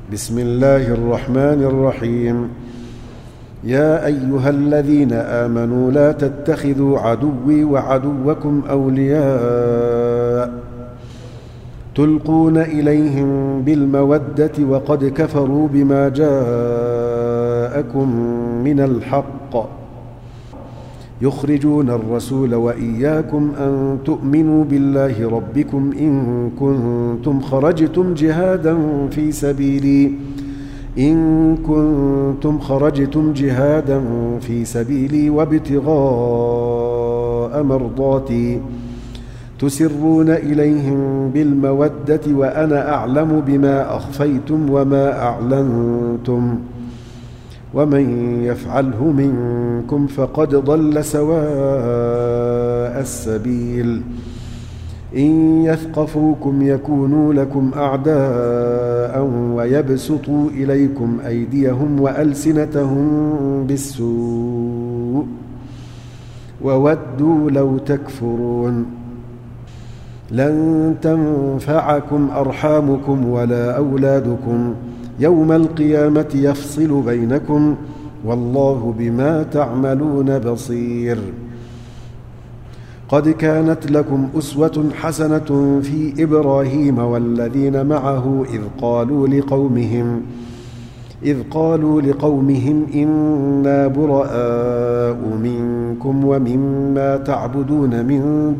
بسم الله الرحمن الرحيم. يا أيها الذين آمنوا لا تتخذوا عدوي وعدوكم أولياء تلقون إليهم بالمودة وقد كفروا بما جاءكم من الحق يخرجون الرسول وإياكم أن تؤمنوا بالله ربكم إن كنتم خرجتم جهادا في سبيلي وابتغاء مرضاتي تسرون إليهم بالمودة وأنا أعلم بما أخفيتم وما أعلنتم ومن يفعله منكم فقد ضل سواء السبيل. إن يثقفوكم يكونوا لكم أعداء ويبسطوا إليكم أيديهم وألسنتهم بالسوء وودوا لو تكفرون. لن تنفعكم أرحامكم ولا أولادكم يوم القيامة يفصل بينكم والله بما تعملون بصير. قد كانت لكم أسوة حسنة في إبراهيم والذين معه إذ قالوا لقومهم إنا براء منكم ومما تعبدون من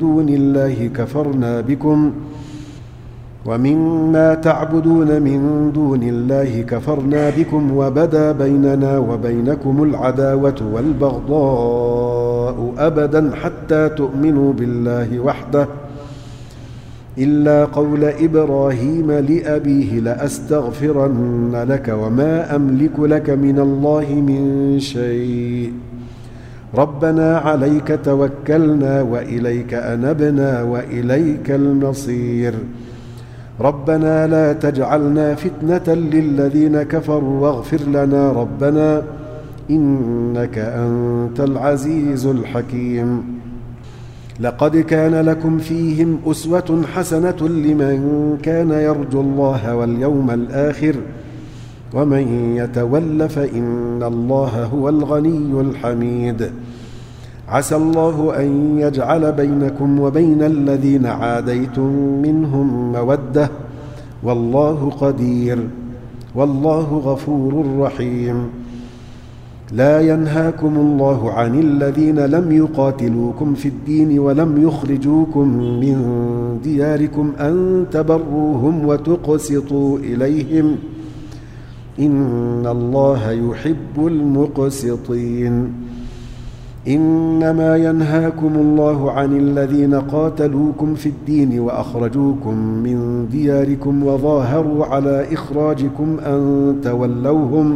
دون الله كفرنا بكم وبدا بيننا وبينكم العداوة والبغضاء أبدا حتى تؤمنوا بالله وحده إلا قول إبراهيم لأبيه لأستغفرن لك وما أملك لك من الله من شيء ربنا عليك توكلنا وإليك أنبنا وإليك المصير. ربنا لا تجعلنا فتنة للذين كفروا واغفر لنا ربنا إنك أنت العزيز الحكيم. لقد كان لكم فيهم أسوة حسنة لمن كان يرجو الله واليوم الآخر ومن يتول فإن الله هو الغني الحميد. عسى الله أن يجعل بينكم وبين الذين عاديتم منهم مودة والله قدير والله غفور رحيم. لا ينهاكم الله عن الذين لم يقاتلوكم في الدين ولم يخرجوكم من دياركم أن تبروهم وتقسطوا إليهم إن الله يحب المقسطين. إنما ينهاكم الله عن الذين قاتلوكم في الدين وأخرجوكم من دياركم وظاهروا على إخراجكم أن تولوهم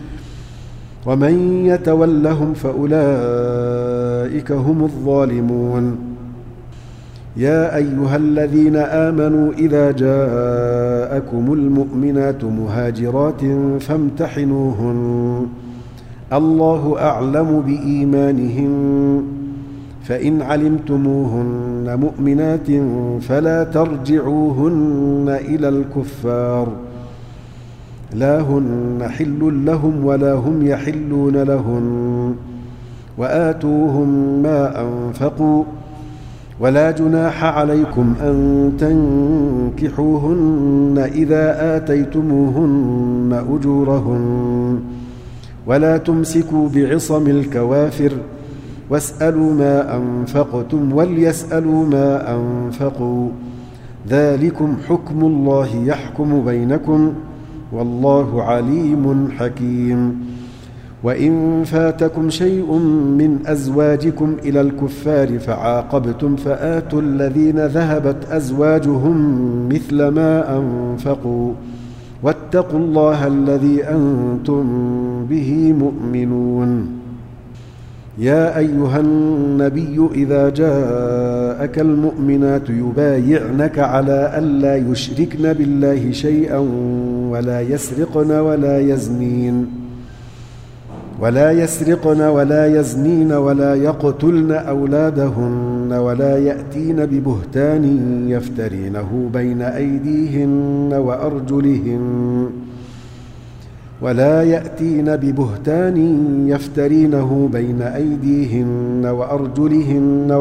ومن يتولهم فأولئك هم الظالمون. يا أيها الذين آمنوا إذا جاءكم المؤمنات مهاجرات فامتحنوهن الله أعلم بإيمانهن فإن علمتموهن مؤمنات فلا ترجعوهن إلى الكفار لا هن حل لهم ولا هم يحلون لهن وآتوهم ما أنفقوا ولا جناح عليكم أن تنكحوهن إذا آتيتموهن أجورهن ولا تمسكوا بعصم الكوافر واسألوا ما أنفقتم وليسألوا ما أنفقوا ذلكم حكم الله يحكم بينكم والله عليم حكيم. وإن فاتكم شيء من أزواجكم إلى الكفار فعاقبتم فآتوا الذين ذهبت أزواجهم مثل ما أنفقوا واتقوا الله الذي أنتم به مؤمنون. يا أيها النبي إذا جاءك المؤمنات يبايعنك على ألا يشركن بالله شيئا ولا يسرقن ولا يزنين ولا يقتلن أولادهن ولا يأتين ببهتان يفترينه بين أيديهن وأرجلهن ولا يأتين ببهتان يفترينه بين أيديهن وأرجلهن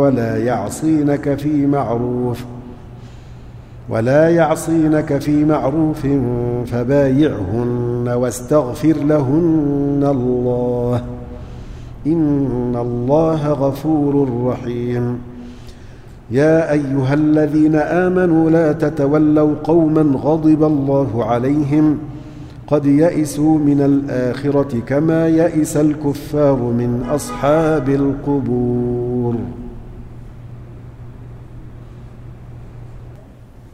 ولا يعصينك في معروف فبايعهن واستغفر لهن الله إن الله غفور رحيم. يا أيها الذين آمنوا لا تتولوا قوما غضب الله عليهم قد يئسوا من الآخرة كما يئس الكفار من أصحاب القبور.